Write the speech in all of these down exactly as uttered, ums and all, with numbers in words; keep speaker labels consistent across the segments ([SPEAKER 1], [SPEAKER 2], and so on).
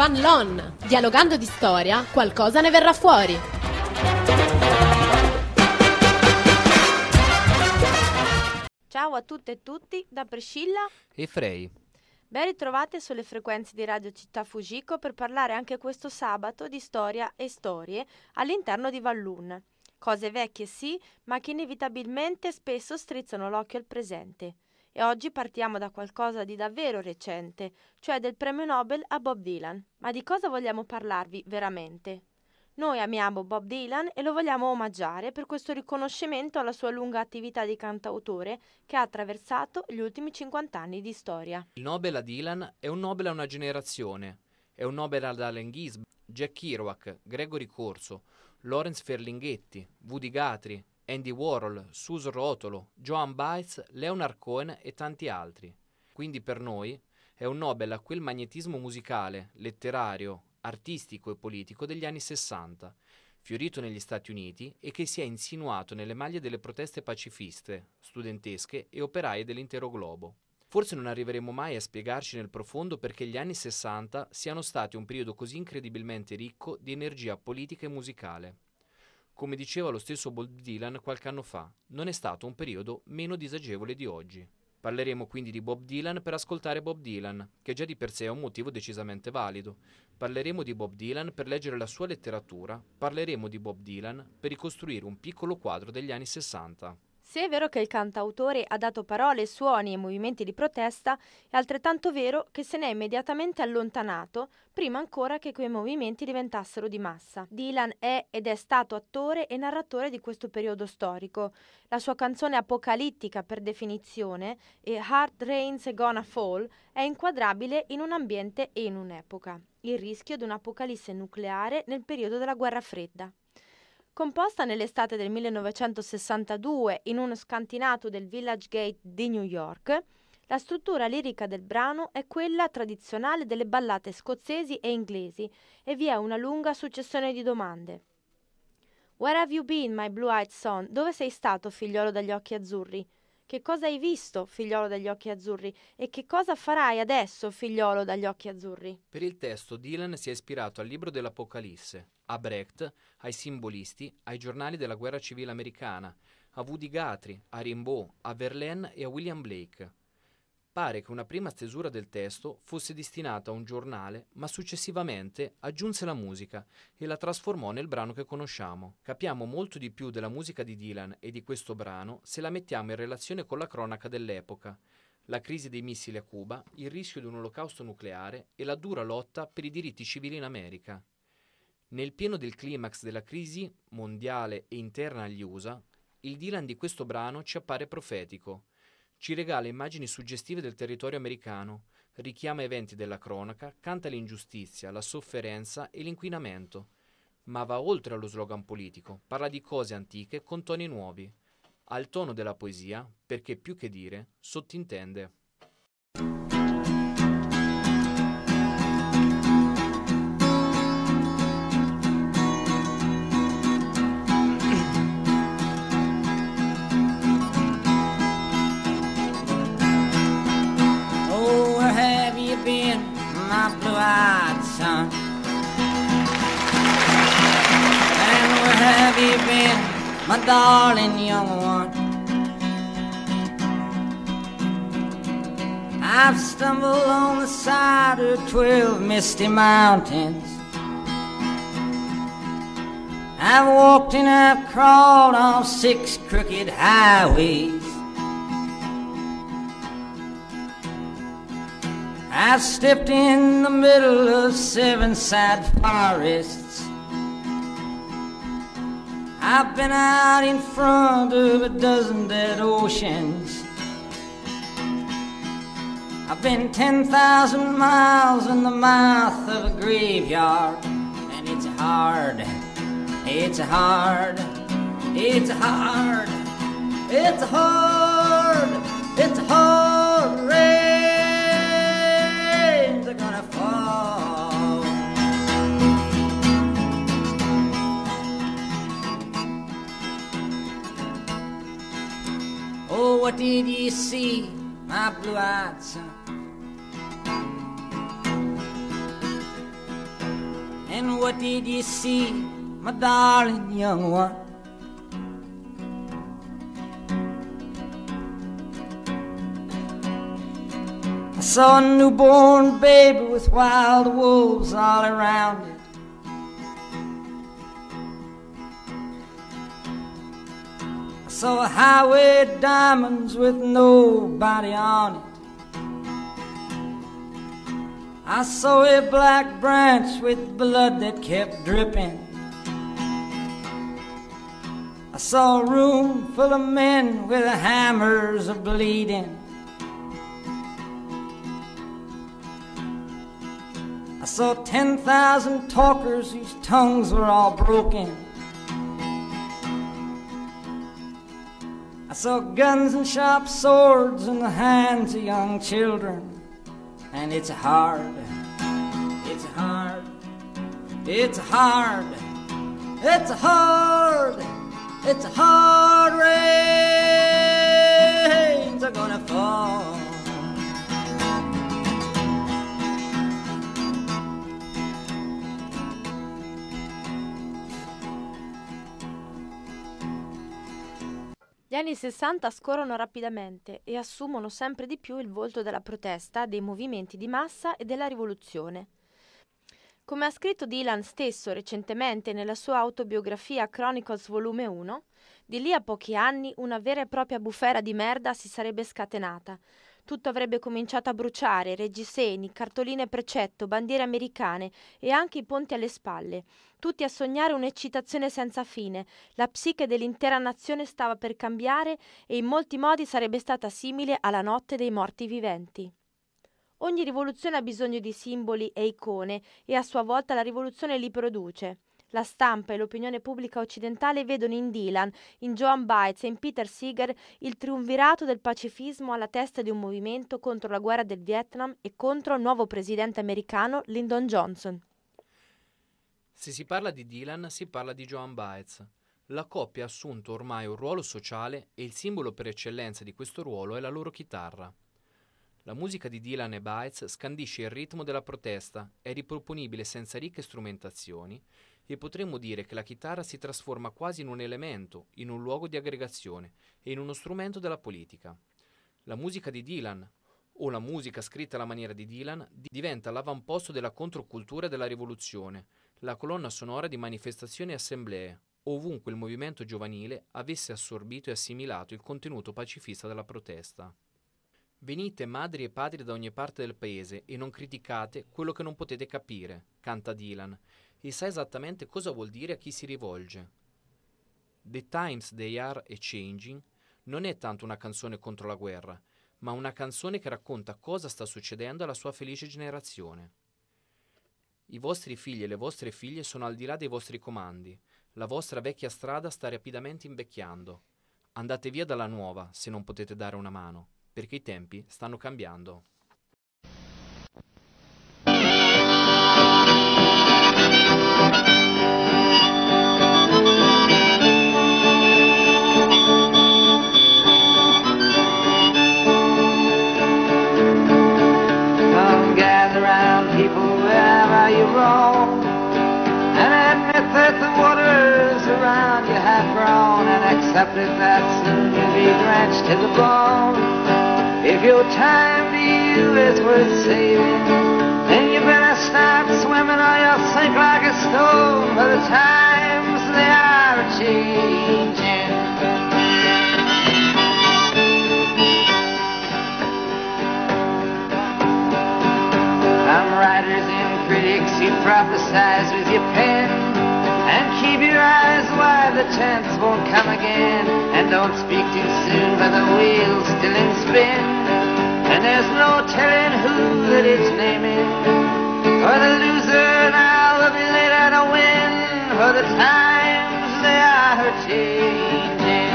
[SPEAKER 1] Fan Lon. Dialogando di storia, qualcosa ne verrà fuori.
[SPEAKER 2] Ciao a tutte e tutti da Priscilla
[SPEAKER 3] e Frey.
[SPEAKER 2] Ben ritrovate sulle frequenze di Radio Città Fujiko per parlare anche questo sabato di storia e storie all'interno di Vallun. Cose vecchie sì, ma che inevitabilmente spesso strizzano l'occhio al presente. E oggi partiamo da qualcosa di davvero recente, cioè del premio Nobel a Bob Dylan. Ma di cosa vogliamo parlarvi veramente? Noi amiamo Bob Dylan e lo vogliamo omaggiare per questo riconoscimento alla sua lunga attività di cantautore che ha attraversato gli ultimi cinquanta anni di storia.
[SPEAKER 3] Il Nobel a Dylan è un Nobel a una generazione. È un Nobel ad Allen Ginsberg, Jack Kerouac, Gregory Corso, Lawrence Ferlinghetti, Woody Guthrie, Andy Warhol, Susan Rotolo, Joan Baez, Leonard Cohen e tanti altri. Quindi per noi è un Nobel a quel magnetismo musicale, letterario, artistico e politico degli anni sessanta, fiorito negli Stati Uniti e che si è insinuato nelle maglie delle proteste pacifiste, studentesche e operaie dell'intero globo. Forse non arriveremo mai a spiegarci nel profondo perché gli anni sessanta siano stati un periodo così incredibilmente ricco di energia politica e musicale. Come diceva lo stesso Bob Dylan qualche anno fa, non è stato un periodo meno disagevole di oggi. Parleremo quindi di Bob Dylan per ascoltare Bob Dylan, che già di per sé è un motivo decisamente valido. Parleremo di Bob Dylan per leggere la sua letteratura, parleremo di Bob Dylan per ricostruire un piccolo quadro degli anni sessanta.
[SPEAKER 2] Se è vero che il cantautore ha dato parole, suoni e movimenti di protesta, è altrettanto vero che se ne è immediatamente allontanato prima ancora che quei movimenti diventassero di massa. Dylan è ed è stato attore e narratore di questo periodo storico. La sua canzone apocalittica per definizione, e Hard Rain's Gonna Fall, è inquadrabile in un ambiente e in un'epoca. Il rischio di un'apocalisse nucleare nel periodo della guerra fredda. Composta nell'estate del millenovecentosessantadue in uno scantinato del Village Gate di New York, la struttura lirica del brano è quella tradizionale delle ballate scozzesi e inglesi e vi è una lunga successione di domande. Where have you been, my blue-eyed son? Dove sei stato, figliolo dagli occhi azzurri? Che cosa hai visto, figliolo dagli occhi azzurri? E che cosa farai adesso, figliolo dagli occhi azzurri?
[SPEAKER 3] Per il testo Dylan si è ispirato al libro dell'Apocalisse, a Brecht, ai simbolisti, ai giornali della guerra civile americana, a Woody Guthrie, a Rimbaud, a Verlaine e a William Blake. Pare che una prima stesura del testo fosse destinata a un giornale, ma successivamente aggiunse la musica e la trasformò nel brano che conosciamo. Capiamo molto di più della musica di Dylan e di questo brano se la mettiamo in relazione con la cronaca dell'epoca, la crisi dei missili a Cuba, il rischio di un olocausto nucleare e la dura lotta per i diritti civili in America. Nel pieno del climax della crisi mondiale e interna agli U S A, il Dylan di questo brano ci appare profetico. Ci regala immagini suggestive del territorio americano, richiama eventi della cronaca, canta l'ingiustizia, la sofferenza e l'inquinamento, ma va oltre allo slogan politico, parla di cose antiche con toni nuovi. Ha il tono della poesia perché più che dire, sottintende.
[SPEAKER 4] My blue-eyed son, and where have you been, my darling young one? I've stumbled on the side of twelve misty mountains. I've walked and I've crawled on six crooked highways. I've stepped in the middle of seven sad forests. I've been out in front of a dozen dead oceans. I've been ten thousand miles in the mouth of a graveyard. And it's hard, it's hard, it's hard, it's hard, it's hard rain. Gonna fall. Oh, what did you see, my blue-eyed son? And what did you see, my darling young one? I saw a newborn baby with wild wolves all around it. I saw a highway of diamonds with nobody on it. I saw a black branch with blood that kept dripping. I saw a room full of men with hammers of bleeding. I saw ten thousand talkers whose tongues were all broken. I saw guns and sharp swords in the hands of young children. And it's hard, it's hard, it's hard, it's hard, it's hard, rains are gonna fall.
[SPEAKER 2] Gli anni sessanta scorrono rapidamente e assumono sempre di più il volto della protesta, dei movimenti di massa e della rivoluzione. Come ha scritto Dylan stesso recentemente nella sua autobiografia Chronicles volume uno, di lì a pochi anni una vera e propria bufera di merda si sarebbe scatenata. Tutto avrebbe cominciato a bruciare, reggiseni, cartoline precetto, bandiere americane e anche i ponti alle spalle. Tutti a sognare un'eccitazione senza fine. La psiche dell'intera nazione stava per cambiare e in molti modi sarebbe stata simile alla notte dei morti viventi. Ogni rivoluzione ha bisogno di simboli e icone e a sua volta la rivoluzione li produce. La stampa e l'opinione pubblica occidentale vedono in Dylan, in Joan Baez e in Peter Seeger il triumvirato del pacifismo alla testa di un movimento contro la guerra del Vietnam e contro il nuovo presidente americano Lyndon Johnson.
[SPEAKER 3] Se si parla di Dylan, si parla di Joan Baez. La coppia ha assunto ormai un ruolo sociale e il simbolo per eccellenza di questo ruolo è la loro chitarra. La musica di Dylan e Baez scandisce il ritmo della protesta, è riproponibile senza ricche strumentazioni e potremmo dire che la chitarra si trasforma quasi in un elemento, in un luogo di aggregazione e in uno strumento della politica. La musica di Dylan, o la musica scritta alla maniera di Dylan, diventa l'avamposto della controcultura e della rivoluzione, la colonna sonora di manifestazioni e assemblee, ovunque il movimento giovanile avesse assorbito e assimilato il contenuto pacifista della protesta. Venite madri e padri da ogni parte del paese e non criticate quello che non potete capire, canta Dylan, e sa esattamente cosa vuol dire a chi si rivolge. The Times They Are a Changing non è tanto una canzone contro la guerra, ma una canzone che racconta cosa sta succedendo alla sua felice generazione. I vostri figli e le vostre figlie sono al di là dei vostri comandi, la vostra vecchia strada sta rapidamente invecchiando. Andate via dalla nuova se non potete dare una mano, perché i tempi stanno cambiando.
[SPEAKER 5] Accepted that soon you'll be drenched to the bone. If your time to you is worth saving, then you better start swimming or you'll sink like a stone. For the times they are changing. Some writers and critics, you prophesize with your pen, and keep your eyes wide, the chance won't come again. And don't speak too soon, for the wheel's still in spin, and there's no telling who that it's naming. For the loser now will be later to win, for the times they are changing.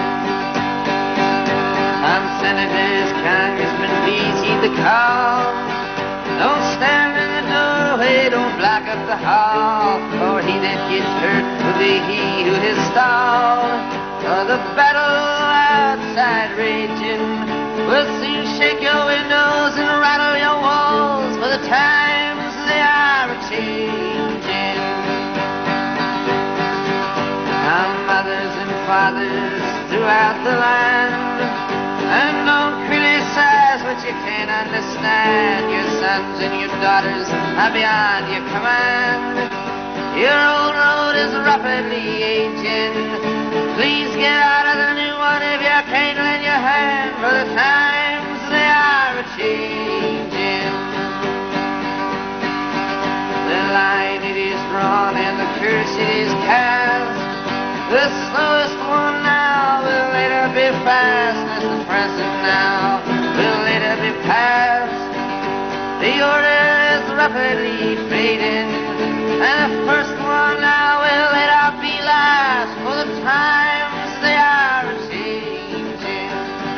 [SPEAKER 5] Some senators, congressmen, please heed the call. Don't stand in the doorway, don't block up the hall, for he that gets hurt will be he who is stalled. For the battle outside raging will soon shake your windows and rattle your walls, for the times they are changing. mothers throughout the land. And don't criticize what you can't understand. Your sons and your daughters are beyond your command. Your old road is rapidly aging. Please get out of the new one if you can't lend your hand, for the times they are a-changing. The line it is drawn and the curse it is cast. The slowest one now will later be fast, as the present now will later be past. The order is rapidly fading, and the first one now will later be last, for the times they are changing.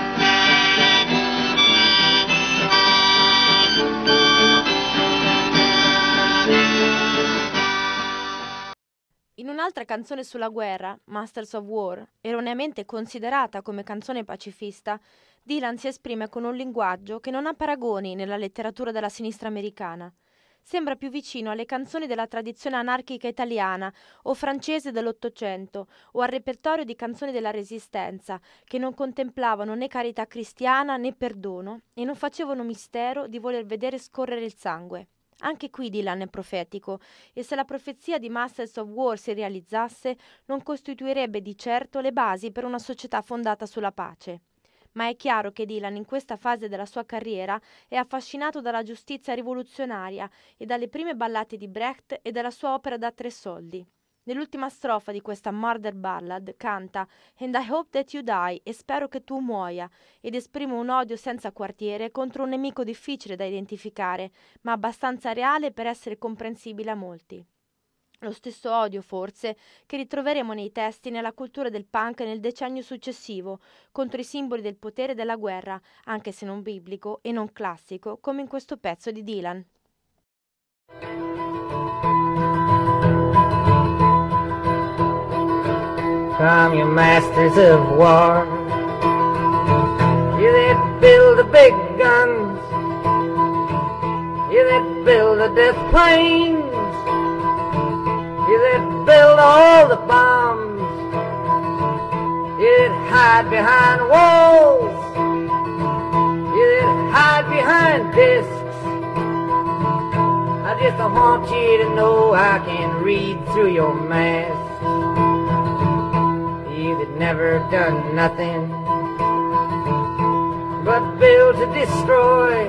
[SPEAKER 2] In un'altra canzone sulla guerra, Masters of War, erroneamente considerata come canzone pacifista, Dylan si esprime con un linguaggio che non ha paragoni nella letteratura della sinistra americana. Sembra più vicino alle canzoni della tradizione anarchica italiana o francese dell'Ottocento o al repertorio di canzoni della Resistenza, che non contemplavano né carità cristiana né perdono e non facevano mistero di voler vedere scorrere il sangue. Anche qui Dylan è profetico, e se la profezia di Masters of War si realizzasse, non costituirebbe di certo le basi per una società fondata sulla pace. Ma è chiaro che Dylan in questa fase della sua carriera è affascinato dalla giustizia rivoluzionaria e dalle prime ballate di Brecht e dalla sua opera da tre soldi. Nell'ultima strofa di questa Murder Ballad canta «And I hope that you die» e spero che tu muoia, ed esprime un odio senza quartiere contro un nemico difficile da identificare, ma abbastanza reale per essere comprensibile a molti. Lo stesso odio, forse, che ritroveremo nei testi e nella cultura del punk nel decennio successivo, contro i simboli del potere e della guerra, anche se non biblico e non classico, come in questo pezzo di Dylan.
[SPEAKER 4] Come you masters of war, you that build the big guns, you that build the death planes, you that build all the bombs, you that hide behind walls, you that hide behind discs. I just want you to know I can read through your mask. You that never done nothing but build to destroy.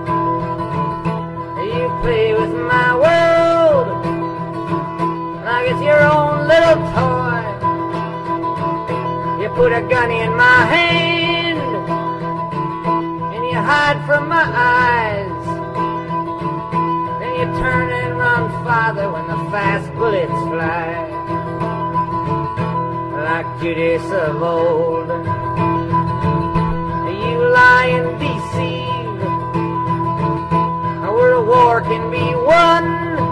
[SPEAKER 4] You play with my world like it's your own little toy. You put a gun in my hand and you hide from my eyes. Then you turn and run farther when the fast bullets fly. Like Judas of old, you lie and deceive. Where a war can be won,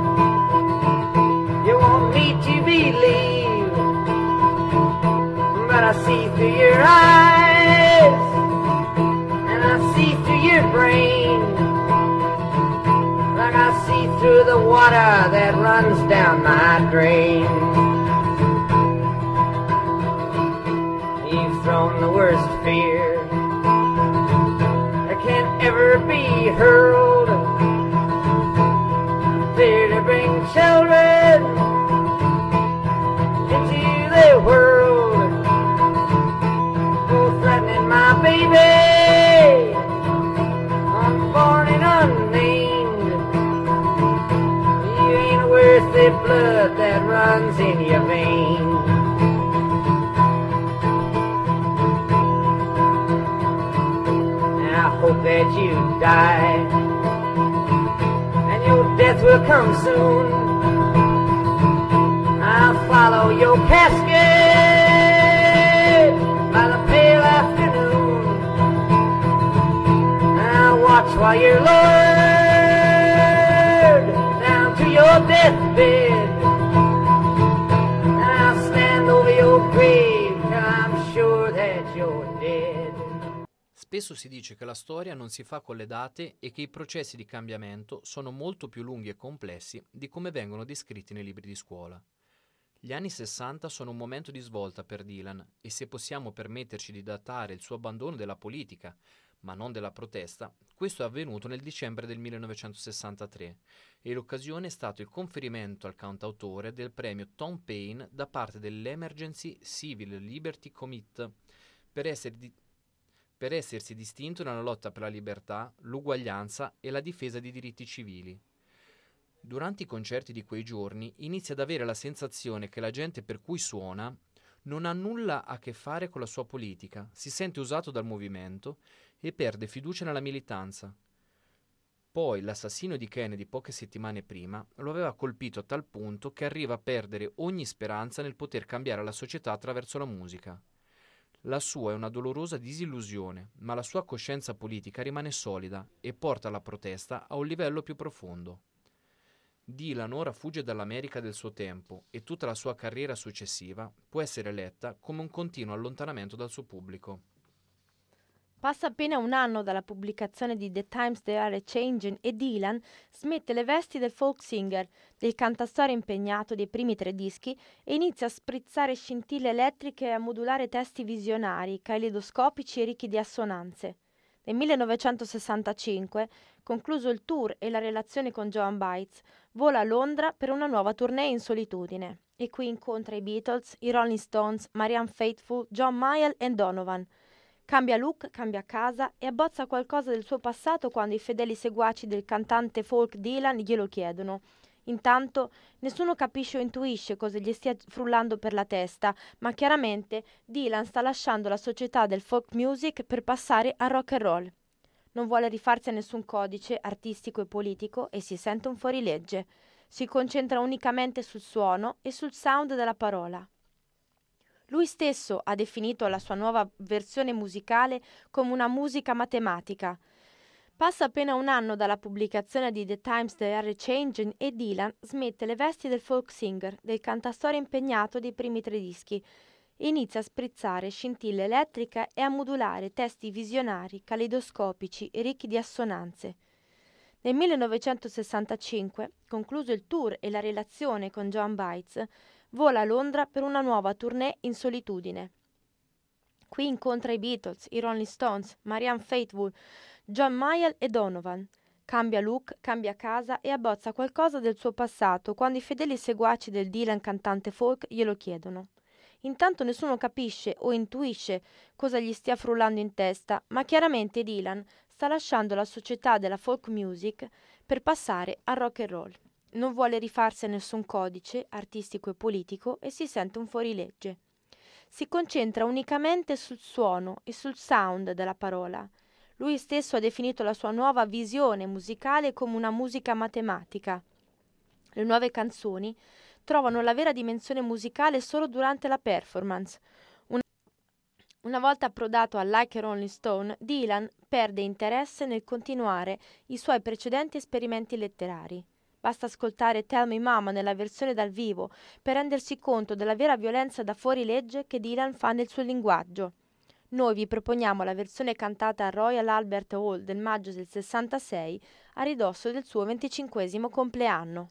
[SPEAKER 4] you want me to believe. But I see through your eyes, and I see through your brain, like I see through the water that runs down my drain. You've thrown the worst fear that can ever be hurled. Fear to bring children into the world. Oh, threatening my baby, unborn and unnamed. You ain't worth the blood that runs in your veins. I hope that you die, and your death will come soon. I'll follow your casket by the pale afternoon. I'll watch while you're lowered down to your deathbed. I'll stand over your grave till I'm sure that you're dead.
[SPEAKER 3] Spesso si dice che la storia non si fa con le date e che i processi di cambiamento sono molto più lunghi e complessi di come vengono descritti nei libri di scuola. Gli anni sessanta sono un momento di svolta per Dylan e se possiamo permetterci di datare il suo abbandono della politica, ma non della protesta, questo è avvenuto nel dicembre del millenovecentosessantatré e l'occasione è stato il conferimento al cantautore del premio Tom Paine da parte dell'Emergency Civil Liberty Committee per, essere di- per essersi distinto nella lotta per la libertà, l'uguaglianza e la difesa di diritti civili. Durante i concerti di quei giorni inizia ad avere la sensazione che la gente per cui suona non ha nulla a che fare con la sua politica, si sente usato dal movimento e perde fiducia nella militanza. Poi l'assassino di Kennedy poche settimane prima lo aveva colpito a tal punto che arriva a perdere ogni speranza nel poter cambiare la società attraverso la musica. La sua è una dolorosa disillusione, ma la sua coscienza politica rimane solida e porta la protesta a un livello più profondo. Dylan ora fugge dall'America del suo tempo e tutta la sua carriera successiva può essere letta come un continuo allontanamento dal suo pubblico.
[SPEAKER 2] Passa appena un anno dalla pubblicazione di The Times They Are A-Changin' e Dylan smette le vesti del folk singer, del cantastorie impegnato dei primi tre dischi e inizia a sprizzare scintille elettriche e a modulare testi visionari, caleidoscopici e ricchi di assonanze. Nel millenovecentosessantacinque, concluso il tour e la relazione con Joan Baez, vola a Londra per una nuova tournée in solitudine e qui incontra i Beatles, i Rolling Stones, Marianne Faithfull, John Mayall e Donovan. Cambia look, cambia casa e abbozza qualcosa del suo passato quando i fedeli seguaci del cantante folk Dylan glielo chiedono. Intanto nessuno capisce o intuisce cosa gli stia frullando per la testa, ma chiaramente Dylan sta lasciando la società del folk music per passare al rock and roll. Non vuole rifarsi a nessun codice artistico e politico e si sente un fuorilegge. Si concentra unicamente sul suono e sul sound della parola. Lui stesso ha definito la sua nuova versione musicale come una musica matematica. Passa appena un anno dalla pubblicazione di The Times They Are A-Changin' e Dylan smette le vesti del folk singer, del cantastorie impegnato dei primi tre dischi, e inizia a sprizzare scintille elettriche e a modulare testi visionari, caleidoscopici e ricchi di assonanze. Nel millenovecentosessantacinque, concluso il tour e la relazione con Joan Baez, vola a Londra per una nuova tournée in solitudine. Qui incontra i Beatles, i Rolling Stones, Marianne Faithfull, John Mayall e Donovan. Cambia look, cambia casa e abbozza qualcosa del suo passato quando i fedeli seguaci del Dylan cantante folk glielo chiedono. Intanto nessuno capisce o intuisce cosa gli stia frullando in testa, ma chiaramente Dylan sta lasciando la società della folk music per passare al rock and roll. Non vuole rifarsi a nessun codice artistico e politico e si sente un fuorilegge. Si concentra unicamente sul suono e sul sound della parola. Lui stesso ha definito la sua nuova visione musicale come una musica matematica. Le nuove canzoni trovano la vera dimensione musicale solo durante la performance. Una, una volta approdato al Like a Rolling Stone, Dylan perde interesse nel continuare i suoi precedenti esperimenti letterari. Basta ascoltare Tell Me Mama nella versione dal vivo per rendersi conto della vera violenza da fuorilegge che Dylan fa nel suo linguaggio. Noi vi proponiamo la versione cantata al Royal Albert Hall del maggio del sessantasei a ridosso del suo venticinquesimo compleanno.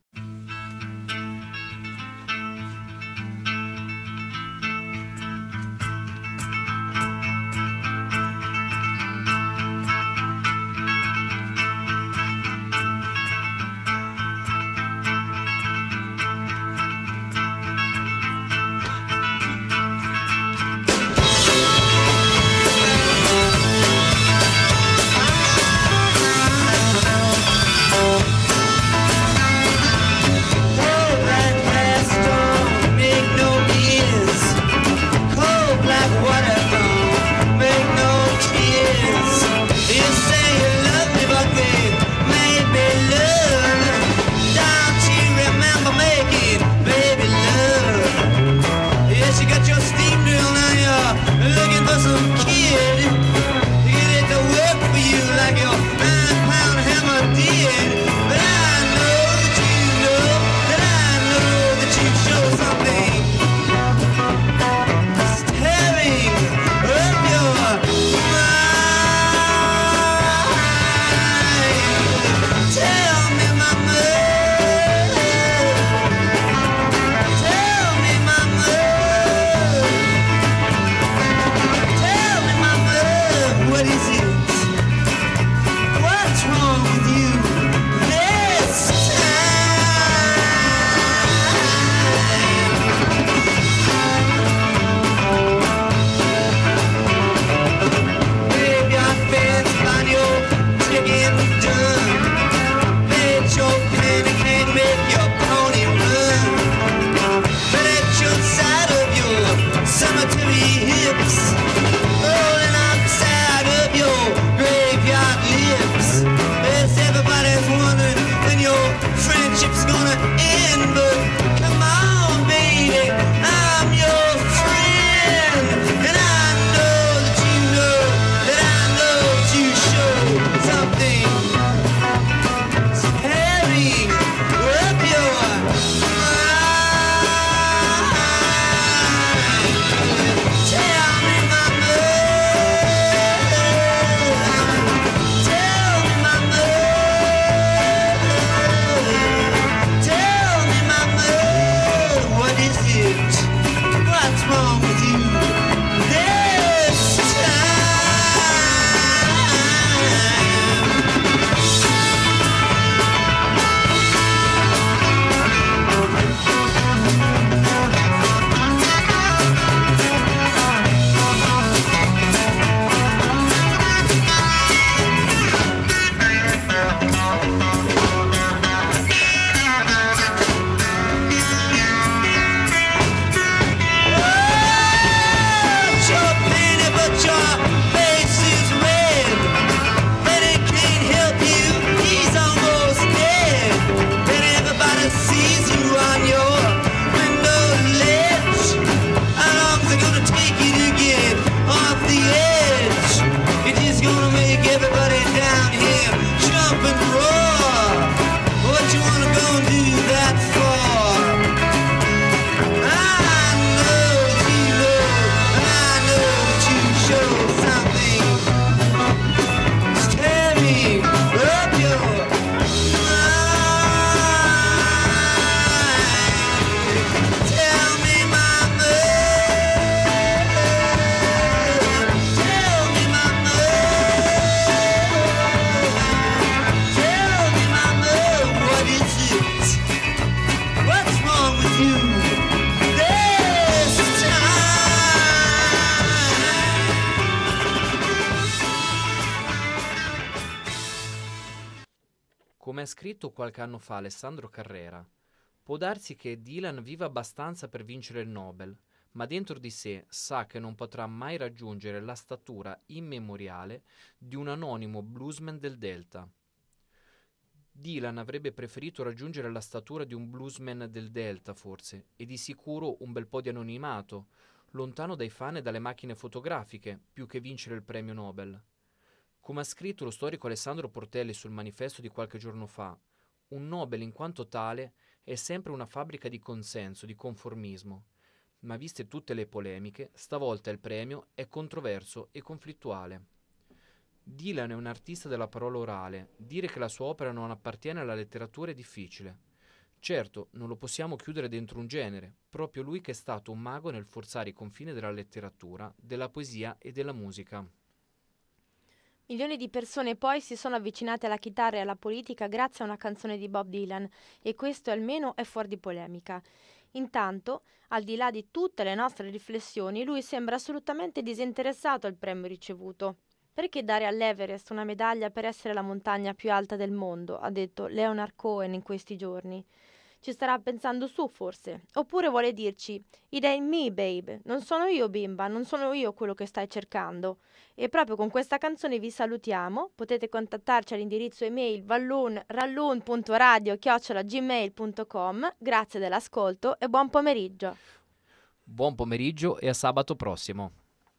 [SPEAKER 3] ha scritto qualche anno fa Alessandro Carrera, può darsi che Dylan viva abbastanza per vincere il Nobel, ma dentro di sé sa che non potrà mai raggiungere la statura immemoriale di un anonimo bluesman del Delta. Dylan avrebbe preferito raggiungere la statura di un bluesman del Delta, forse, e di sicuro un bel po' di anonimato, lontano dai fan e dalle macchine fotografiche, più che vincere il premio Nobel. Come ha scritto lo storico Alessandro Portelli sul manifesto di qualche giorno fa, un Nobel in quanto tale è sempre una fabbrica di consenso, di conformismo, ma viste tutte le polemiche, stavolta il premio è controverso e conflittuale. Dylan è un artista della parola orale, dire che la sua opera non appartiene alla letteratura è difficile. Certo, non lo possiamo chiudere dentro un genere, proprio lui che è stato un mago nel forzare i confini della letteratura, della poesia e della musica.
[SPEAKER 2] Milioni di persone poi si sono avvicinate alla chitarra e alla politica grazie a una canzone di Bob Dylan, e questo almeno è fuori di polemica. Intanto, al di là di tutte le nostre riflessioni, lui sembra assolutamente disinteressato al premio ricevuto. Perché dare all'Everest una medaglia per essere la montagna più alta del mondo, ha detto Leonard Cohen in questi giorni. Ci starà pensando su, forse. Oppure vuole dirci, it ain't me, babe, non sono io bimba, non sono io quello che stai cercando. E proprio con questa canzone vi salutiamo. Potete contattarci all'indirizzo email vallon rallon punto radio chiocciola gmail punto com. Grazie dell'ascolto e buon pomeriggio.
[SPEAKER 3] Buon pomeriggio e a sabato prossimo.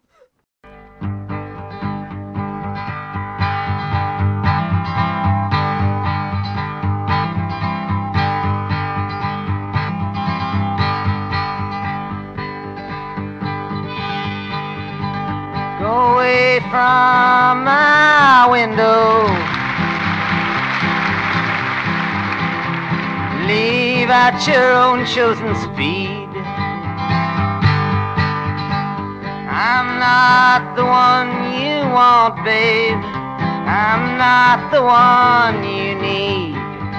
[SPEAKER 5] Go away from my window, leave at your own chosen speed. I'm not the one you want, babe, I'm not the one you need.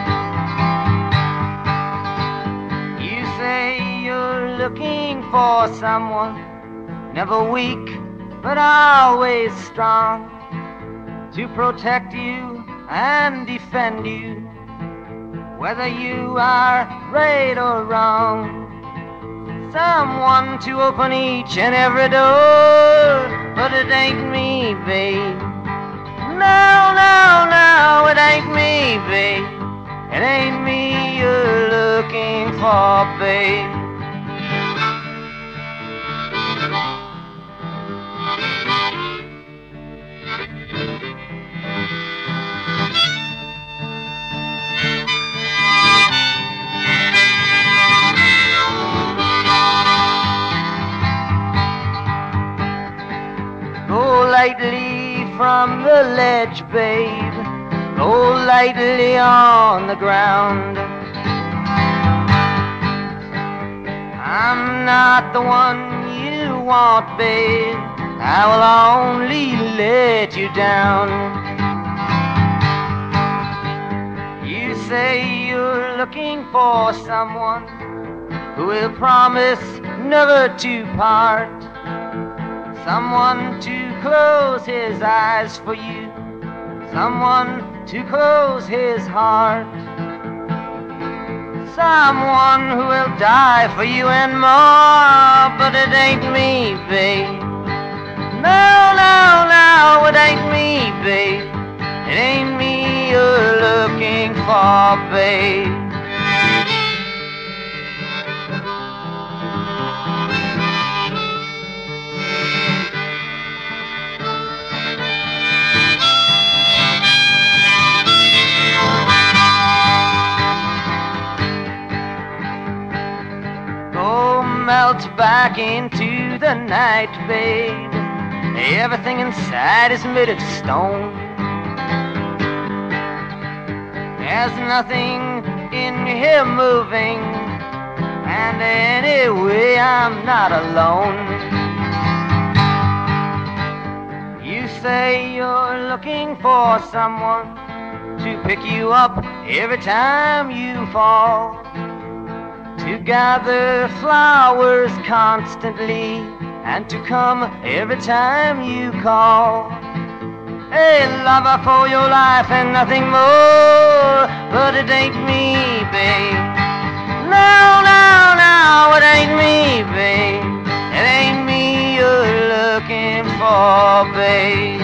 [SPEAKER 5] You say you're looking for someone, never weak but always strong, to protect you and defend you, whether you are right or wrong. Someone to open each and every door, but it ain't me, babe. No, no, no, it ain't me, babe. It ain't me you're looking for, babe. Lightly from the ledge, babe, go lightly on the ground. I'm not the one you want, babe, I will only let you down. You say you're looking for someone who will promise never to part, someone to close his eyes for you, someone to close his heart, someone who will die for you and more, but it ain't me, babe. No, no, no, it ain't me, babe. It ain't me you're looking for, babe. Melt back into the night, babe. Everything inside is made of stone. There's nothing in here moving, and anyway I'm not alone. You say you're looking for someone to pick you up every time you fall, to gather flowers constantly, and to come every time you call. a lover for your life and nothing more. But it ain't me, babe. No, no, no, it ain't me, babe. It ain't me you're looking for, babe.